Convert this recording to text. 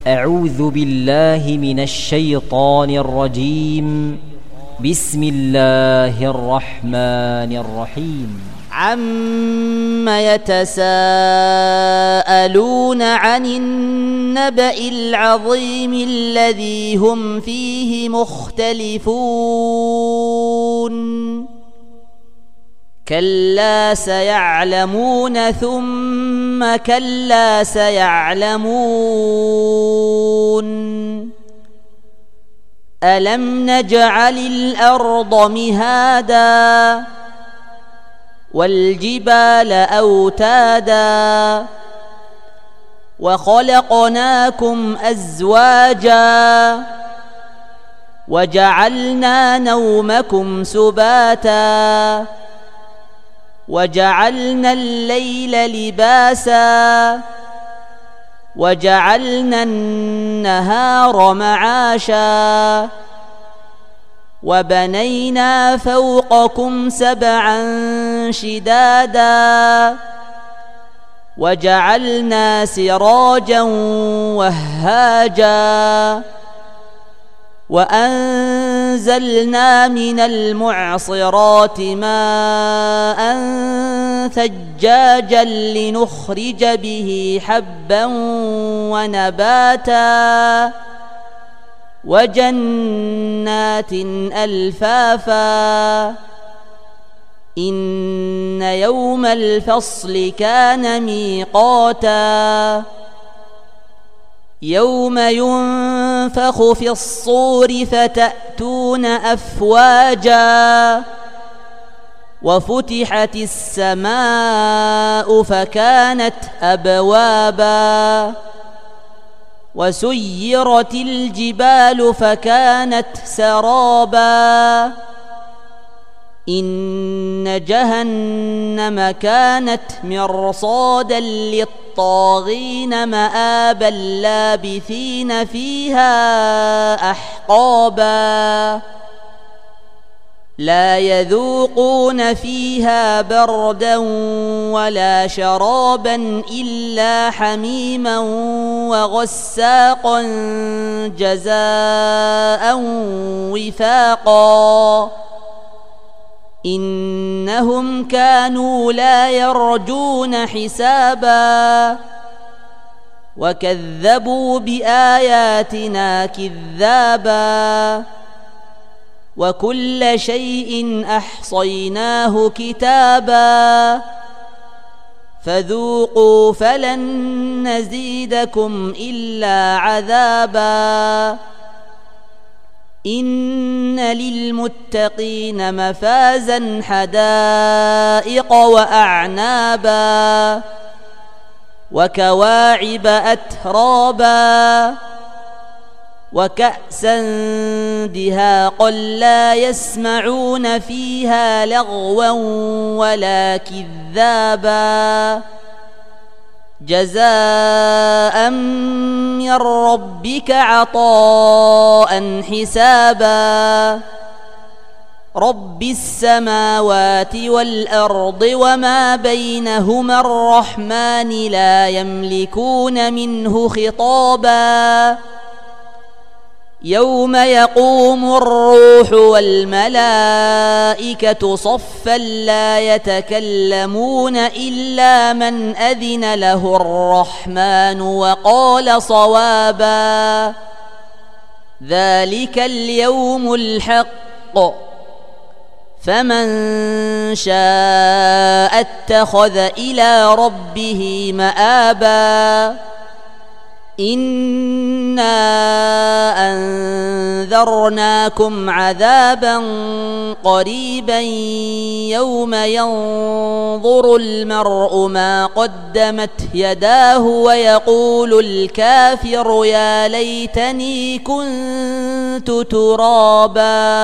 أعوذ بالله من الشيطان الرجيم. بسم الله الرحمن الرحيم. عَمَّ يَتَسَاءَلُونَ عَنِ النَّبَإِ الْعَظِيمِ الَّذِي هُمْ فِيهِ مُخْتَلِفُونَ كَلَّا سَيَعْلَمُونَ ثُمَّ كَلَّا سَيَعْلَمُونَ أَلَمْ نَجْعَلِ الْأَرْضَ مِهَادًا وَالْجِبَالَ أَوْتَادًا وَخَلَقْنَاكُمْ أَزْوَاجًا وَجَعَلْنَا نَوْمَكُمْ سُبَاتًا وَجَعَلْنَا اللَّيْلَ لِبَاسًا وَجَعَلْنَا النَّهَارَ مَعَاشًا وَبَنَيْنَا فَوْقَكُمْ سَبْعًا شِدَادًا وَجَعَلْنَا سِرَاجًا وَهَّاجًا وَأَنزَلْنَا مِنَ الْمُعْصِرَاتِ مَاءً ثَجَّاجًا لِنُخْرِجَ بِهِ حَبًّا وَنَبَاتًا وَجَنَّاتٍ أَلْفَافًا إِنَّ يَوْمَ الْفَصْلِ كَانَ مِيقَاتًا يَوْمَ يُنفَخُ فِي الصُّورِ فَتَأْتُونَ أَفْوَاجًا وَفُتِحَتِ السَّمَاءُ فَكَانَتْ أَبْوَابًا وَسُيِّرَتِ الْجِبَالُ فَكَانَتْ سَرَابًا إِنَّ جَهَنَّمَ كَانَتْ مِرْصَادًا لِلطَّاغِينَ مَآبًا لَابِثِينَ فِيهَا أَحْقَابًا لَا يَذُوقُونَ فِيهَا بَرْدًا وَلَا شَرَابًا إِلَّا حَمِيمًا وَغَسَّاقًا جَزَاءً وِفَاقًا إِنَّهُمْ كَانُوا لَا يَرْجُونَ حِسَابًا وَكَذَّبُوا بِآيَاتِنَا كِذَّابًا وَكُلَّ شَيْءٍ أَحْصَيْنَاهُ كِتَابًا فَذُوقُوا فَلَن نَّزِيدَكُمْ إِلَّا عَذَابًا إِنَّ لِلْمُتَّقِينَ مَفَازًا حَدَائِقَ وَأَعْنَابًا وَكَوَاعِبَ أَتْرَابًا وَكَأْسًا دِهَاقًا لَا يَسْمَعُونَ فِيهَا لَغْوًا وَلَا كِذَّابًا جَزَاءً مِّن رَّبِّكَ عَطَاءً حِسَابًا رَبِّ السَّمَاوَاتِ وَالْأَرْضِ وَمَا بَيْنَهُمَا الرَّحْمَنِ لَا يَمْلِكُونَ مِنْهُ خِطَابًا يَوْمَ يَقُومُ الرُّوحُ وَالْمَلَائِكَةُ صَفًّا لَّا يَتَكَلَّمُونَ إِلَّا مَنْ أَذِنَ لَهُ الرَّحْمَنُ وَقَالَ صَوَابًا ذَلِكَ الْيَوْمُ الْحَقُّ فَمَن شَاءَ اتَّخَذَ إِلَى رَبِّهِ مَآبًا إِنَّا أَنذَرْنَاكُمْ عَذَابًا قَرِيبًا يَوْمَ يَنظُرُ الْمَرْءُ مَا قَدَّمَتْ يَدَاهُ وَيَقُولُ الْكَافِرُ يَا لَيْتَنِي كُنتُ تُرَابًا.